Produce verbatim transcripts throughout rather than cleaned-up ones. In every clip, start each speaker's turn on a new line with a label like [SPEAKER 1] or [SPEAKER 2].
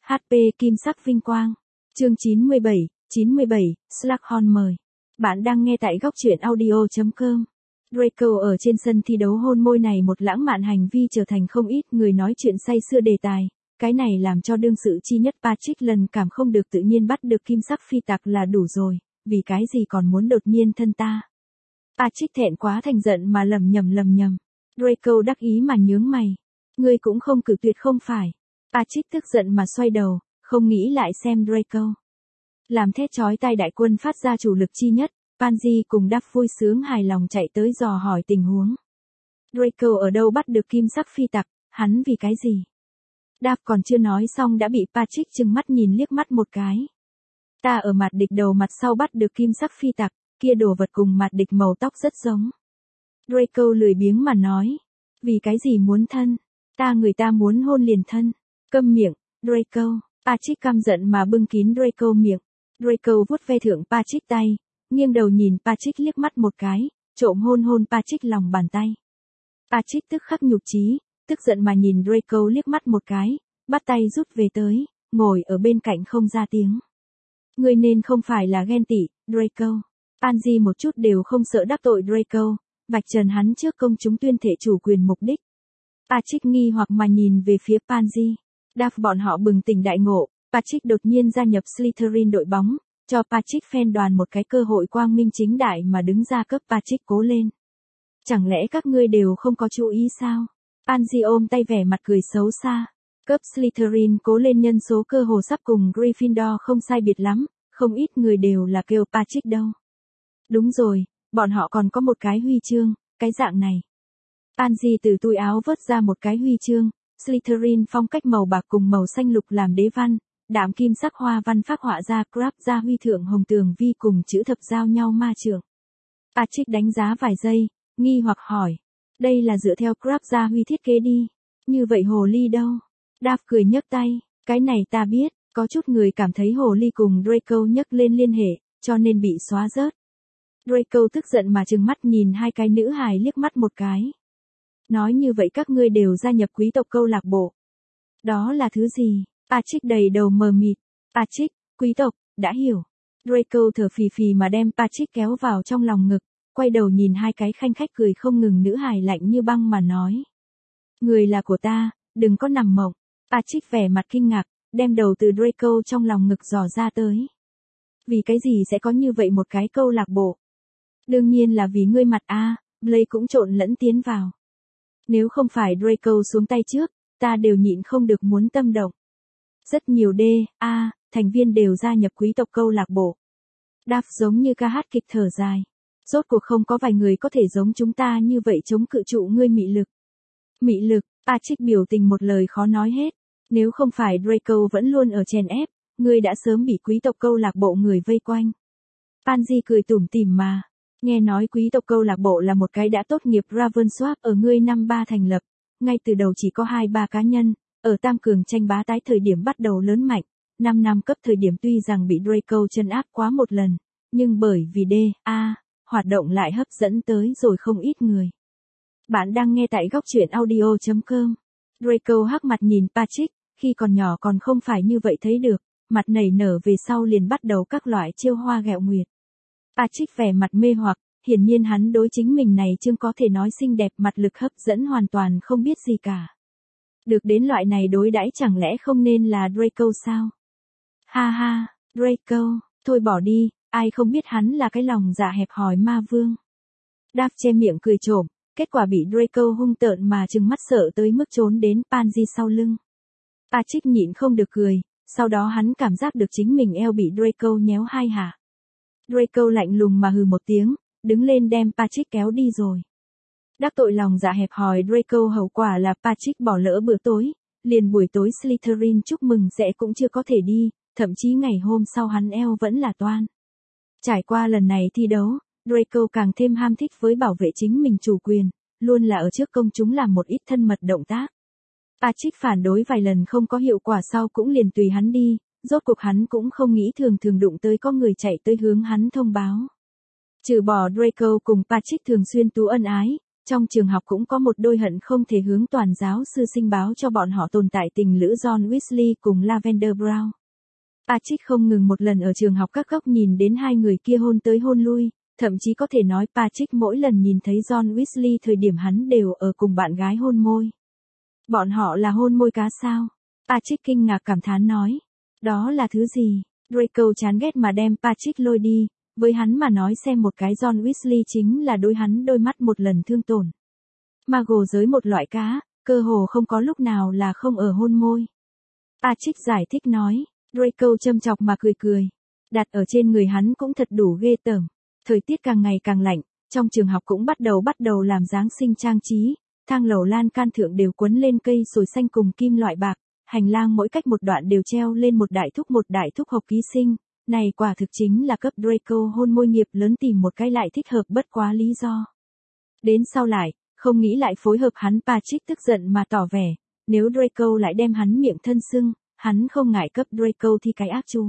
[SPEAKER 1] hát pê Kim sắc vinh quang. Chương chín mươi bảy, chín mươi bảy, Slughorn mời. Bạn đang nghe tại góc truyện audio chấm com. Draco ở trên sân thi đấu hôn môi này một lãng mạn hành vi trở thành không ít người nói chuyện say sưa đề tài. Cái này làm cho đương sự chi nhất Patrick lần cảm không được tự nhiên bắt được kim sắc phi tặc là đủ rồi, vì cái gì còn muốn đột nhiên thân ta. Patrick thẹn quá thành giận mà lầm nhầm lầm nhầm. Draco đắc ý mà nhướng mày. Ngươi cũng không cử tuyệt không phải. Patrick tức giận mà xoay đầu, không nghĩ lại xem Draco. Làm thét chói tai đại quân phát ra chủ lực chi nhất, Pansy cùng Duff vui sướng hài lòng chạy tới dò hỏi tình huống. Draco ở đâu bắt được kim sắc phi tặc, hắn vì cái gì? Duff còn chưa nói xong đã bị Patrick trừng mắt nhìn liếc mắt một cái. Ta ở mặt địch đầu mặt sau bắt được kim sắc phi tặc, kia đồ vật cùng mặt địch màu tóc rất giống. Draco lười biếng mà nói. Vì cái gì muốn thân? Ta người ta muốn hôn liền thân. Câm miệng, Draco. Patrick căm giận mà bưng kín Draco miệng. Draco vuốt ve thượng Patrick tay, nghiêng đầu nhìn Patrick liếc mắt một cái, trộm hôn hôn Patrick lòng bàn tay. Patrick tức khắc nhục chí, tức giận mà nhìn Draco liếc mắt một cái, bắt tay rút về tới, ngồi ở bên cạnh không ra tiếng. Ngươi nên không phải là ghen tị, Draco. Pansy một chút đều không sợ đắc tội Draco, vạch trần hắn trước công chúng tuyên thể chủ quyền mục đích. Patrick nghi hoặc mà nhìn về phía Pansy. Duff bọn họ bừng tỉnh đại ngộ, Patrick đột nhiên gia nhập Slytherin đội bóng, cho Patrick fan đoàn một cái cơ hội quang minh chính đại mà đứng ra cấp Patrick cố lên. Chẳng lẽ các ngươi đều không có chú ý sao? Pansy ôm tay vẻ mặt cười xấu xa. Cấp Slytherin cố lên nhân số cơ hồ sắp cùng Gryffindor không sai biệt lắm, không ít người đều là kêu Patrick đâu. Đúng rồi, bọn họ còn có một cái huy chương, cái dạng này. Pansy từ túi áo vớt ra một cái huy chương, Slytherin phong cách màu bạc cùng màu xanh lục làm đế văn, đạm kim sắc hoa văn phác họa ra Crabbe ra huy thượng hồng tường vi cùng chữ thập giao nhau ma trượng. Patrick đánh giá vài giây, nghi hoặc hỏi, đây là dựa theo Crabbe ra huy thiết kế đi, như vậy hồ ly đâu? Duff cười nhấc tay, cái này ta biết, có chút người cảm thấy hồ ly cùng Draco nhấc lên liên hệ, cho nên bị xóa rớt. Draco tức giận mà trừng mắt nhìn hai cái nữ hài liếc mắt một cái. Nói như vậy các ngươi đều gia nhập quý tộc câu lạc bộ. Đó là thứ gì? Patrick đầy đầu mờ mịt. Patrick, quý tộc, đã hiểu. Draco thở phì phì mà đem Patrick kéo vào trong lòng ngực, quay đầu nhìn hai cái khanh khách cười không ngừng nữ hài lạnh như băng mà nói. Người là của ta, đừng có nằm mộng. Patrick vẻ mặt kinh ngạc, đem đầu từ Draco trong lòng ngực dò ra tới. Vì cái gì sẽ có như vậy một cái câu lạc bộ? Đương nhiên là vì ngươi mặt a, Blake cũng trộn lẫn tiến vào. Nếu không phải Draco xuống tay trước, ta đều nhịn không được muốn tâm động. Rất nhiều D, A, thành viên đều gia nhập quý tộc câu lạc bộ. Duff giống như ca hát kịch thở dài. Rốt cuộc không có vài người có thể giống chúng ta như vậy chống cự trụ ngươi mị lực. Mị lực, Patrick biểu tình một lời khó nói hết. Nếu không phải Draco vẫn luôn ở chèn ép, ngươi đã sớm bị quý tộc câu lạc bộ người vây quanh. Pansy cười tủm tỉm mà. Nghe nói quý tộc câu lạc bộ là một cái đã tốt nghiệp Ravensworth ở ngươi năm ba thành lập, ngay từ đầu chỉ có hai ba cá nhân, ở tam cường tranh bá tái thời điểm bắt đầu lớn mạnh, năm năm cấp thời điểm tuy rằng bị Draco chân áp quá một lần, nhưng bởi vì D, A, hoạt động lại hấp dẫn tới rồi không ít người. Bạn đang nghe tại góc truyện audio chấm com. Draco hắc mặt nhìn Patrick, khi còn nhỏ còn không phải như vậy thấy được, mặt nảy nở về sau liền bắt đầu các loại chiêu hoa ghẹo nguyệt. Patrick vẻ mặt mê hoặc, hiển nhiên hắn đối chính mình này chương có thể nói xinh đẹp mặt lực hấp dẫn hoàn toàn không biết gì cả. Được đến loại này đối đãi chẳng lẽ không nên là Draco sao? Ha ha, Draco, thôi bỏ đi, ai không biết hắn là cái lòng dạ hẹp hòi ma vương. Duff che miệng cười trộm, kết quả bị Draco hung tợn mà trừng mắt sợ tới mức trốn đến Pansy sau lưng. Patrick nhịn không được cười, sau đó hắn cảm giác được chính mình eo bị Draco nhéo hai hạ. Draco lạnh lùng mà hừ một tiếng, đứng lên đem Patrick kéo đi rồi. Đắc tội lòng dạ hẹp hòi Draco hậu quả là Patrick bỏ lỡ bữa tối, liền buổi tối Slytherin chúc mừng sẽ cũng chưa có thể đi, thậm chí ngày hôm sau hắn eo vẫn là toan. Trải qua lần này thi đấu, Draco càng thêm ham thích với bảo vệ chính mình chủ quyền, luôn là ở trước công chúng làm một ít thân mật động tác. Patrick phản đối vài lần không có hiệu quả sau cũng liền tùy hắn đi, rốt cuộc hắn cũng không nghĩ thường thường đụng tới có người chạy tới hướng hắn thông báo. Trừ bỏ Draco cùng Patrick thường xuyên tú ân ái, Trong trường học cũng có một đôi hận không thể hướng toàn giáo sư sinh báo cho bọn họ tồn tại tình lữ John Weasley cùng Lavender Brown. Patrick không ngừng một lần ở trường học các góc nhìn đến hai người kia hôn tới hôn lui, thậm chí có thể nói Patrick mỗi lần nhìn thấy John Weasley thời điểm hắn đều ở cùng bạn gái hôn môi. Bọn họ là hôn môi cá sao? Patrick kinh ngạc cảm thán nói. Đó là thứ gì? Draco chán ghét mà đem Patrick lôi đi, với hắn mà nói xem một cái John Weasley chính là đối hắn đôi mắt một lần thương tổn. Muggle giới một loại cá, cơ hồ không có lúc nào là không ở hôn môi. Patrick giải thích nói, Draco châm chọc mà cười cười. Đặt ở trên người hắn cũng thật đủ ghê tởm. Thời tiết càng ngày càng lạnh, trong trường học cũng bắt đầu bắt đầu làm Giáng sinh trang trí, thang lầu lan can thượng đều quấn lên cây sồi xanh cùng kim loại bạc, hành lang mỗi cách một đoạn đều treo lên một đại thúc một đại thúc hộp ký sinh, này quả thực chính là cấp Draco hôn môi nghiệp lớn tìm một cái lại thích hợp bất quá lý do. Đến sau lại, không nghĩ lại phối hợp hắn Patrick tức giận mà tỏ vẻ, nếu Draco lại đem hắn miệng thân sưng, hắn không ngại cấp Draco thi cái ác chú.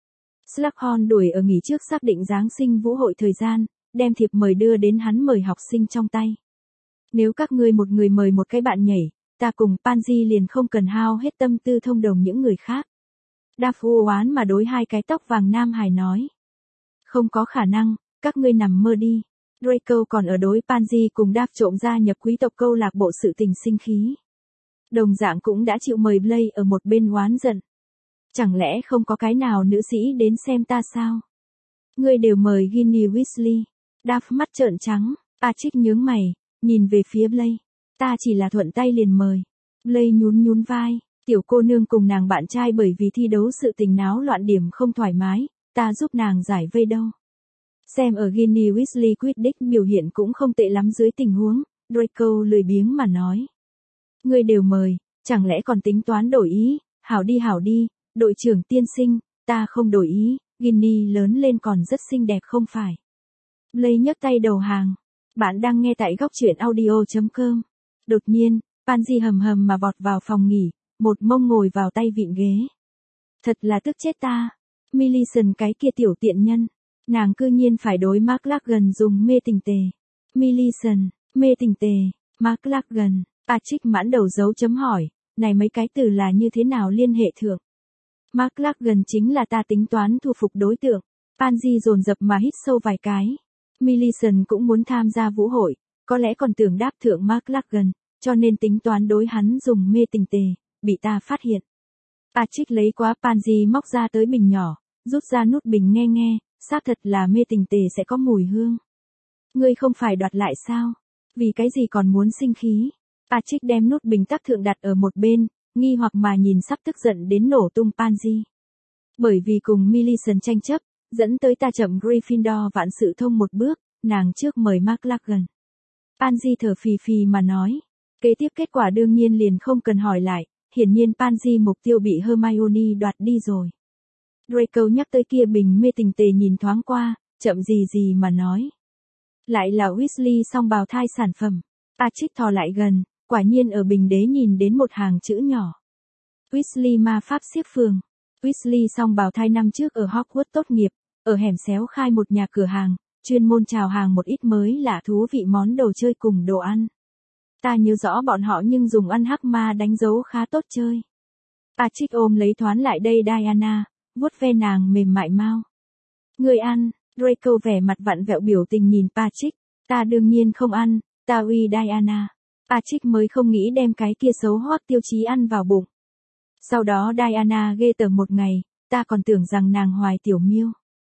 [SPEAKER 1] Slughorn đuổi ở nghỉ trước xác định Giáng sinh vũ hội thời gian, đem thiệp mời đưa đến hắn mời học sinh trong tay. Nếu các ngươi một người mời một cái bạn nhảy, ta cùng Pansy liền không cần hao hết tâm tư thông đồng những người khác. Duff oán mà đối hai cái tóc vàng nam hài nói. Không có khả năng, các ngươi nằm mơ đi. Draco còn ở đối Pansy cùng Duff trộm gia nhập quý tộc câu lạc bộ sự tình sinh khí. Đồng dạng cũng đã chịu mời Blake ở một bên oán giận. Chẳng lẽ không có cái nào nữ sĩ đến xem ta sao? Ngươi đều mời Ginny Weasley. Duff mắt trợn trắng, Patrick nhướng mày, nhìn về phía Blake. Ta chỉ là thuận tay liền mời. Blake nhún nhún vai, tiểu cô nương cùng nàng bạn trai bởi vì thi đấu sự tình náo loạn điểm không thoải mái, ta giúp nàng giải vây đâu. Xem ở Ginny Weasley Quidditch biểu hiện cũng không tệ lắm dưới tình huống, Draco lười biếng mà nói. Ngươi đều mời, chẳng lẽ còn tính toán đổi ý, hảo đi hảo đi, đội trưởng tiên sinh, ta không đổi ý, Ginny lớn lên còn rất xinh đẹp không phải. Blake nhấc tay đầu hàng. Bạn đang nghe tại góc truyện audio chấm com. Đột nhiên, Pansy hầm hầm mà vọt vào phòng nghỉ, một mông ngồi vào tay vịn ghế. Thật là tức chết ta. Millicent cái kia tiểu tiện nhân. Nàng cư nhiên phải đối McLaggen dùng mê tình tề. Millicent, mê tình tề, McLaggen, Patrick mãn đầu dấu chấm hỏi, này mấy cái từ là như thế nào liên hệ thượng. McLaggen chính là ta tính toán thu phục đối tượng. Pansy dồn dập mà hít sâu vài cái. Millicent cũng muốn tham gia vũ hội, có lẽ còn tưởng đáp thượng McLaggen, cho nên tính toán đối hắn dùng mê tình tề, bị ta phát hiện. Patrick lấy quá Pansy móc ra tới bình nhỏ, rút ra nút bình nghe nghe, xác thật là mê tình tề sẽ có mùi hương. Ngươi không phải đoạt lại sao? Vì cái gì còn muốn sinh khí? Patrick đem nút bình tắc thượng đặt ở một bên, nghi hoặc mà nhìn sắp tức giận đến nổ tung Pansy. Bởi vì cùng Millicent tranh chấp, dẫn tới ta chậm Gryffindor vạn sự thông một bước, nàng trước mời McLaggen. Pansy thở phì phì mà nói. Kế tiếp kết quả đương nhiên liền không cần hỏi lại, hiển nhiên Pansy mục tiêu bị Hermione đoạt đi rồi. Draco nhắc tới kia bình mê tình tề nhìn thoáng qua, chậm gì gì mà nói. Lại là Weasley song bào thai sản phẩm. Patrick thò lại gần, quả nhiên ở bình đế nhìn đến một hàng chữ nhỏ. Weasley ma pháp xiếc phường. Weasley song bào thai năm trước ở Hogwarts tốt nghiệp, ở hẻm xéo khai một nhà cửa hàng, chuyên môn chào hàng một ít mới lạ thú vị món đồ chơi cùng đồ ăn. Ta nhớ rõ bọn họ nhưng dùng ăn hắc ma đánh dấu khá tốt chơi. Patrick ôm lấy thoán lại đây Diana, vuốt ve nàng mềm mại mau. Người ăn, Draco vẻ mặt vặn vẹo biểu tình nhìn Patrick, ta đương nhiên không ăn, ta uy Diana. Patrick mới không nghĩ đem cái kia xấu hoắc tiêu chí ăn vào bụng. Sau đó Diana ghê tởm một ngày, ta còn tưởng rằng nàng hoài tiểu miêu.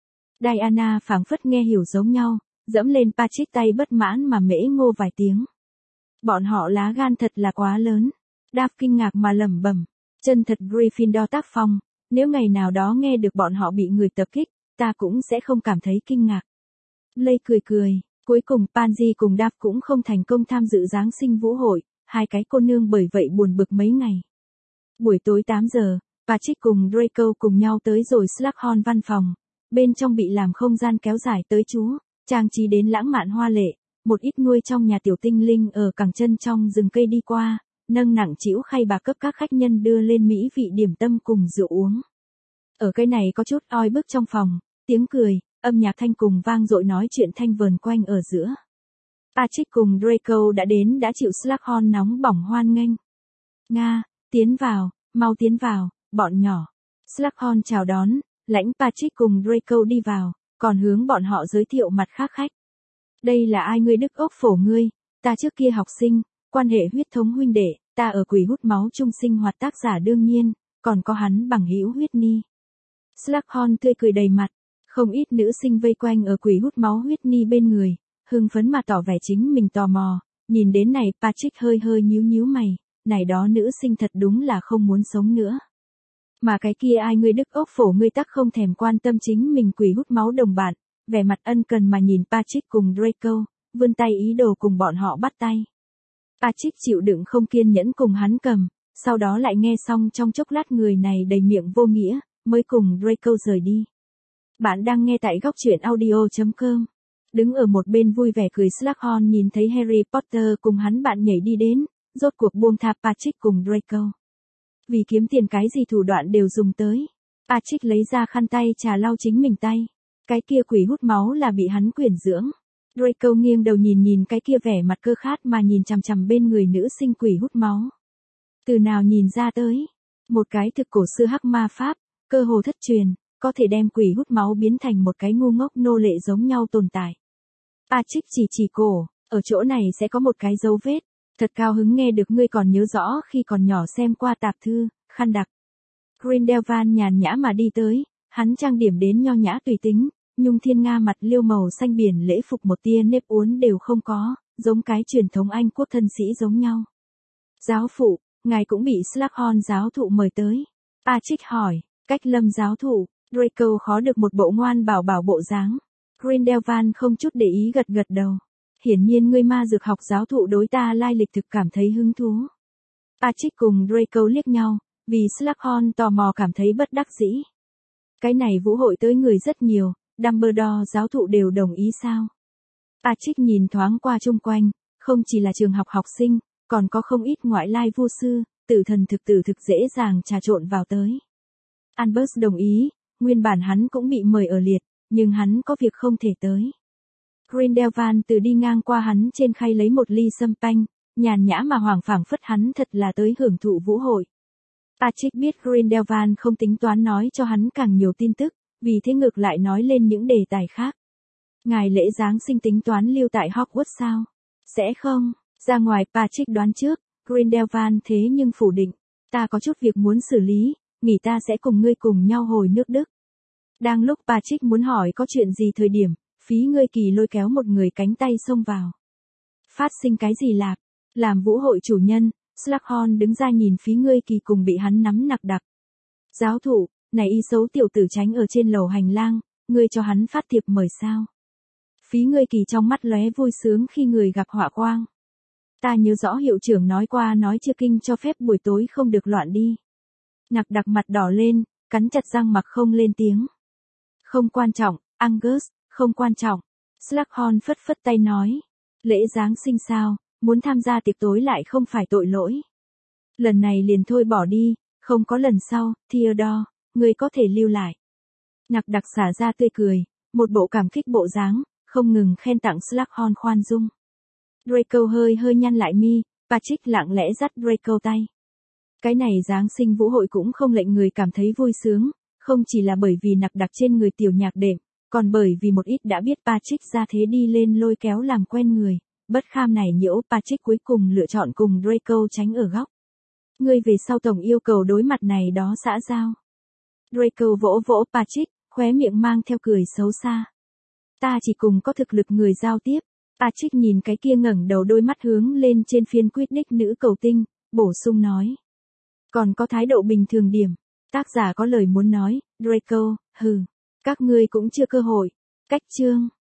[SPEAKER 1] Diana phảng phất nghe hiểu giống nhau, dẫm lên Patrick tay bất mãn mà mễ ngô vài tiếng. Bọn họ lá gan thật là quá lớn. Đáp kinh ngạc mà lẩm bẩm, chân thật Gryffindor tác phong, nếu ngày nào đó nghe được bọn họ bị người tập kích, ta cũng sẽ không cảm thấy kinh ngạc. Blake cười cười, cuối cùng Pansy cùng Đáp cũng không thành công tham dự Giáng sinh vũ hội, hai cái cô nương bởi vậy buồn bực mấy ngày. Buổi tối tám giờ, Patrick cùng Draco cùng nhau tới rồi Slughorn văn phòng, bên trong bị làm không gian kéo dài tới chú, trang trí đến lãng mạn hoa lệ, một ít nuôi trong nhà tiểu tinh linh ở cẳng chân trong rừng cây đi qua, nâng nặng chĩu khay bạc cấp các khách nhân đưa lên mỹ vị điểm tâm cùng rượu uống. Ở cái này có chút oi bức trong phòng, tiếng cười, âm nhạc thanh cùng vang dội nói chuyện thanh vờn quanh ở giữa. Patrick cùng Draco đã đến đã chịu Slughorn nóng bỏng hoan nghênh. Nga, tiến vào, mau tiến vào, bọn nhỏ. Slughorn chào đón, lãnh Patrick cùng Draco đi vào, còn hướng bọn họ giới thiệu mặt khác khách. Đây là ai ngươi Đức ốc phổ ngươi, ta trước kia học sinh, quan hệ huyết thống huynh đệ, ta ở quỷ hút máu chung sinh hoạt tác giả đương nhiên, còn có hắn bằng hữu Whitney. Slughorn tươi cười đầy mặt, không ít nữ sinh vây quanh ở quỷ hút máu Whitney bên người, hưng phấn mà tỏ vẻ chính mình tò mò, nhìn đến này Patrick hơi hơi nhíu nhíu mày, này đó nữ sinh thật đúng là không muốn sống nữa. Mà cái kia ai ngươi Đức ốc phổ ngươi tắc không thèm quan tâm chính mình quỷ hút máu đồng bạn, vẻ mặt ân cần mà nhìn Patrick cùng Draco, vươn tay ý đồ cùng bọn họ bắt tay. Patrick chịu đựng không kiên nhẫn cùng hắn cầm, sau đó lại nghe xong trong chốc lát người này đầy miệng vô nghĩa, mới cùng Draco rời đi. Bạn đang nghe tại góc truyện audio chấm com. Đứng ở một bên vui vẻ cười Slughorn nhìn thấy Harry Potter cùng hắn bạn nhảy đi đến, rốt cuộc buông tha Patrick cùng Draco. Vì kiếm tiền cái gì thủ đoạn đều dùng tới. Patrick lấy ra khăn tay trà lau chính mình tay. Cái kia quỷ hút máu là bị hắn quyển dưỡng. Draco nghiêng đầu nhìn nhìn cái kia vẻ mặt cơ khát mà nhìn chằm chằm bên người nữ sinh quỷ hút máu. Từ nào nhìn ra tới? Một cái thực cổ xưa hắc ma pháp, cơ hồ thất truyền, có thể đem quỷ hút máu biến thành một cái ngu ngốc nô lệ giống nhau tồn tại. Patrick chỉ chỉ cổ, ở chỗ này sẽ có một cái dấu vết. Thật cao hứng nghe được ngươi còn nhớ rõ khi còn nhỏ xem qua tạp thư, khăn đặc. Grindelwald nhàn nhã mà đi tới, hắn trang điểm đến nho nhã tùy tính, nhung thiên nga mặt liêu màu xanh biển lễ phục một tia nếp uốn đều không có, giống cái truyền thống Anh quốc thân sĩ giống nhau. Giáo phụ, ngài cũng bị Slughorn giáo thụ mời tới. Patrick hỏi, cách lâm giáo thụ, Draco khó được một bộ ngoan bảo bảo bộ dáng. Grindelwald không chút để ý gật gật đầu. Hiển nhiên ngươi ma dược học giáo thụ đối ta lai lịch thực cảm thấy hứng thú. Patrick cùng Draco liếc nhau, vì Slughorn tò mò cảm thấy bất đắc dĩ. Cái này vũ hội tới người rất nhiều, Dumbledore giáo thụ đều đồng ý sao? Patrick nhìn thoáng qua chung quanh, không chỉ là trường học học sinh, còn có không ít ngoại lai vu sư, tử thần thực tử thực dễ dàng trà trộn vào tới. Albus đồng ý, nguyên bản hắn cũng bị mời ở liệt, nhưng hắn có việc không thể tới. Grindelwald từ đi ngang qua hắn trên khay lấy một ly sâm panh, nhàn nhã mà hoàng phảng phất hắn thật là tới hưởng thụ vũ hội. Patrick biết Grindelwald không tính toán nói cho hắn càng nhiều tin tức, vì thế ngược lại nói lên những đề tài khác. Ngài lễ Giáng sinh tính toán lưu tại Hogwarts sao? Sẽ không, ra ngoài Patrick đoán trước, Grindelwald thế nhưng phủ định. Ta có chút việc muốn xử lý, nghỉ ta sẽ cùng ngươi cùng nhau hồi nước Đức. Đang lúc Patrick muốn hỏi có chuyện gì thời điểm, phí ngươi kỳ lôi kéo một người cánh tay xông vào. Phát sinh cái gì lạp? Làm vũ hội chủ nhân, Slughorn đứng ra nhìn phí ngươi kỳ cùng bị hắn nắm nặc đặc. Giáo thụ, này y xấu tiểu tử tránh ở trên lầu hành lang, ngươi cho hắn phát thiệp mời sao? Phí ngươi kỳ trong mắt lóe vui sướng khi người gặp họa quang. Ta nhớ rõ hiệu trưởng nói qua nói chưa kinh cho phép buổi tối không được loạn đi. Nặc đặc mặt đỏ lên, cắn chặt răng mặc không lên tiếng. Không quan trọng, Angus, không quan trọng. Slughorn phất phất tay nói. Lễ Giáng sinh sao, muốn tham gia tiệc tối lại không phải tội lỗi. Lần này liền thôi bỏ đi, không có lần sau, Theodore, ngươi có thể lưu lại. Nặc đặc xả ra tươi cười, một bộ cảm kích bộ dáng, không ngừng khen tặng Slughorn khoan dung. Draco hơi hơi nhăn lại mi, Patrick lặng lẽ dắt Draco tay. Cái này Giáng sinh vũ hội cũng không lệnh người cảm thấy vui sướng, không chỉ là bởi vì nặc đặc trên người tiểu nhạc đệm, còn bởi vì một ít đã biết Patrick ra thế đi lên lôi kéo làm quen người, bất kham này nhiễu Patrick cuối cùng lựa chọn cùng Draco tránh ở góc. Ngươi về sau tổng yêu cầu đối mặt này đó xã giao. Draco vỗ vỗ Patrick, khóe miệng mang theo cười xấu xa. Ta chỉ cùng có thực lực người giao tiếp. Patrick nhìn cái kia ngẩng đầu đôi mắt hướng lên trên phiên Quidditch nữ cầu tinh, bổ sung nói. Còn có thái độ bình thường điểm. Tác giả có lời muốn nói, Draco, hừ, các ngươi cũng chưa cơ hội. Cách chương.